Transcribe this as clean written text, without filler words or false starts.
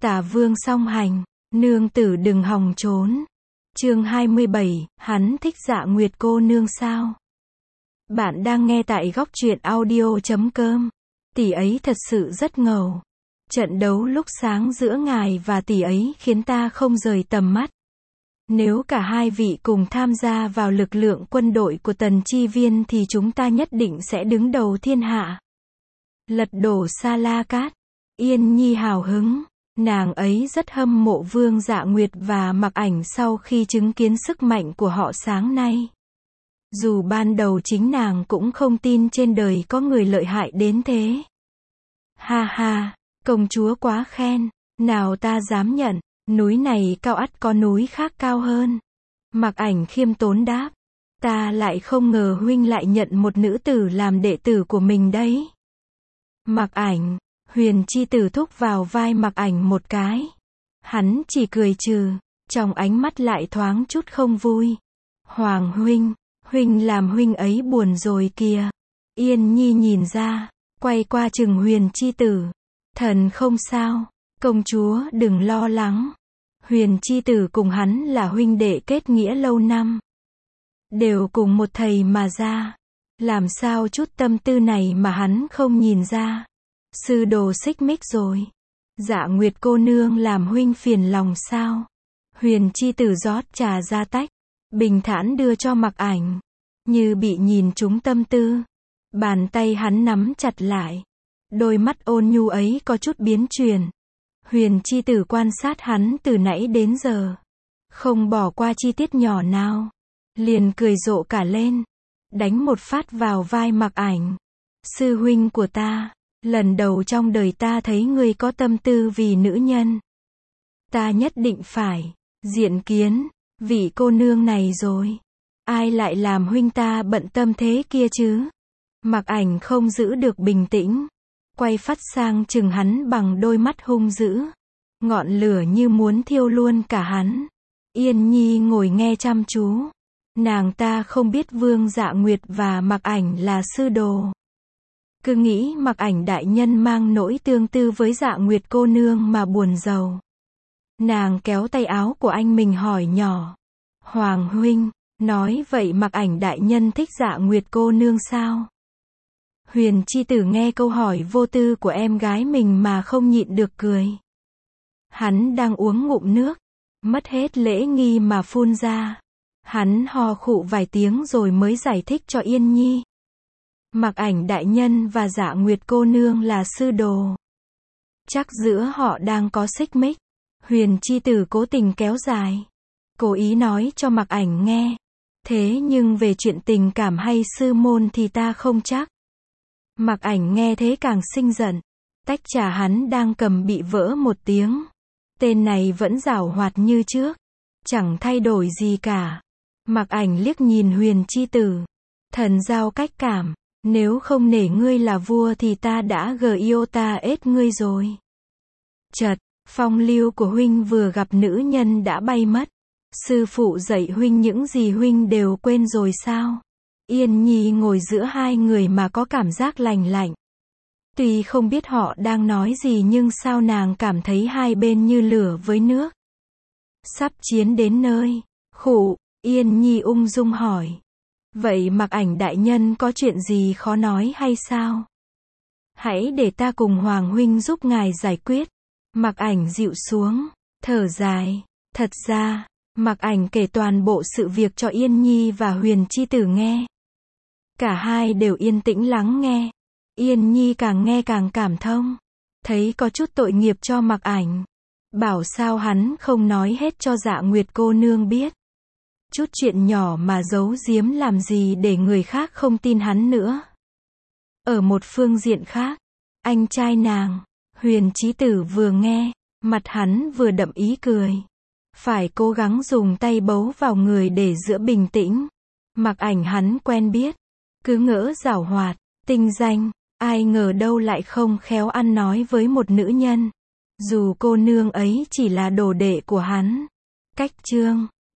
Tả vương song hành, nương tử đừng hòng trốn. Chương 27, hắn thích Dạ Nguyệt cô nương sao? Bạn đang nghe tại góc truyện audio.com. Tỷ ấy thật sự rất ngầu. Trận đấu lúc sáng giữa ngài và tỷ ấy khiến ta không rời tầm mắt. Nếu cả hai vị cùng tham gia vào lực lượng quân đội của Tần Chi Viên thì chúng ta nhất định sẽ đứng đầu thiên hạ. Lật đổ Sa La Cát. Yên Nhi hào hứng. Nàng ấy rất hâm mộ Vương Dạ Nguyệt và Mặc Ảnh sau khi chứng kiến sức mạnh của họ sáng nay. Dù ban đầu chính nàng cũng không tin trên đời có người lợi hại đến thế. Ha ha, công chúa quá khen, nào ta dám nhận, núi này cao ắt có núi khác cao hơn. Mặc Ảnh khiêm tốn đáp, ta lại không ngờ huynh lại nhận một nữ tử làm đệ tử của mình đấy. Mặc Ảnh, Huyền Chi Tử thúc vào vai Mặc Ảnh một cái. Hắn chỉ cười trừ, trong ánh mắt lại thoáng chút không vui. Hoàng huynh, huynh làm huynh ấy buồn rồi kìa. Yên Nhi nhìn ra, quay qua chừng Huyền Chi Tử. Thần không sao, công chúa đừng lo lắng. Huyền Chi Tử cùng hắn là huynh đệ kết nghĩa lâu năm. Đều cùng một thầy mà ra. Làm sao chút tâm tư này mà hắn không nhìn ra. Sư đồ xích mích rồi. Dạ Nguyệt cô nương làm huynh phiền lòng sao? Huyền Chi Tử rót trà ra tách, bình thản đưa cho Mặc Ảnh. Như bị nhìn trúng tâm tư. Bàn tay hắn nắm chặt lại. Đôi mắt ôn nhu ấy có chút biến chuyển. Huyền Chi Tử quan sát hắn từ nãy đến giờ. Không bỏ qua chi tiết nhỏ nào. Liền cười rộ cả lên. Đánh một phát vào vai Mặc Ảnh. Sư huynh của ta. Lần đầu trong đời ta thấy ngươi có tâm tư vì nữ nhân. Ta nhất định phải diện kiến vị cô nương này rồi. Ai lại làm huynh ta bận tâm thế kia chứ? Mặc Ảnh không giữ được bình tĩnh. Quay phát sang chừng hắn bằng đôi mắt hung dữ. Ngọn lửa như muốn thiêu luôn cả hắn. Yên Nhi ngồi nghe chăm chú. Nàng ta không biết Vương Dạ Nguyệt và Mặc Ảnh là sư đồ. Cứ nghĩ Mặc Ảnh đại nhân mang nỗi tương tư với Dạ Nguyệt cô nương mà buồn rầu. Nàng kéo tay áo của anh mình hỏi nhỏ. Hoàng huynh, nói vậy Mặc Ảnh đại nhân thích Dạ Nguyệt cô nương sao? Huyền Chi Tử nghe câu hỏi vô tư của em gái mình mà không nhịn được cười. Hắn đang uống ngụm nước, mất hết lễ nghi mà phun ra. Hắn ho khụ vài tiếng rồi mới giải thích cho Yên Nhi. Mặc Ảnh đại nhân và Dạ Nguyệt cô nương là sư đồ. Chắc giữa họ đang có xích mích. Huyền Chi Tử cố tình kéo dài. Cố ý nói cho Mặc Ảnh nghe. Thế nhưng về chuyện tình cảm hay sư môn thì ta không chắc. Mặc Ảnh nghe thế càng sinh giận. Tách trà hắn đang cầm bị vỡ một tiếng. Tên này vẫn giảo hoạt như trước. Chẳng thay đổi gì cả. Mặc Ảnh liếc nhìn Huyền Chi Tử. Thần giao cách cảm. Nếu không nể ngươi là vua thì ta đã ta ết ngươi rồi. Chật, phong lưu của huynh vừa gặp nữ nhân đã bay mất. Sư phụ dạy huynh những gì huynh đều quên rồi sao? Yên Nhi ngồi giữa hai người mà có cảm giác lành lạnh. Tuy không biết họ đang nói gì nhưng sao nàng cảm thấy hai bên như lửa với nước. Sắp chiến đến nơi. Khụ, Yên Nhi ung dung hỏi. Vậy Mặc Ảnh đại nhân có chuyện gì khó nói hay sao? Hãy để ta cùng Hoàng huynh giúp ngài giải quyết. Mặc Ảnh dịu xuống, thở dài. Thật ra, Mặc Ảnh kể toàn bộ sự việc cho Yên Nhi và Huyền Chi Tử nghe. Cả hai đều yên tĩnh lắng nghe. Yên Nhi càng nghe càng cảm thông. Thấy có chút tội nghiệp cho Mặc Ảnh. Bảo sao hắn không nói hết cho Dạ Nguyệt cô nương biết. Chút chuyện nhỏ mà giấu giếm làm gì để người khác không tin hắn nữa. Ở một phương diện khác, anh trai nàng, Huyền Chí Tử vừa nghe, mặt hắn vừa đậm ý cười. Phải cố gắng dùng tay bấu vào người để giữ bình tĩnh. Mặc Ảnh hắn quen biết, cứ ngỡ giảo hoạt, tinh danh, ai ngờ đâu lại không khéo ăn nói với một nữ nhân. Dù cô nương ấy chỉ là đồ đệ của hắn. Cách chương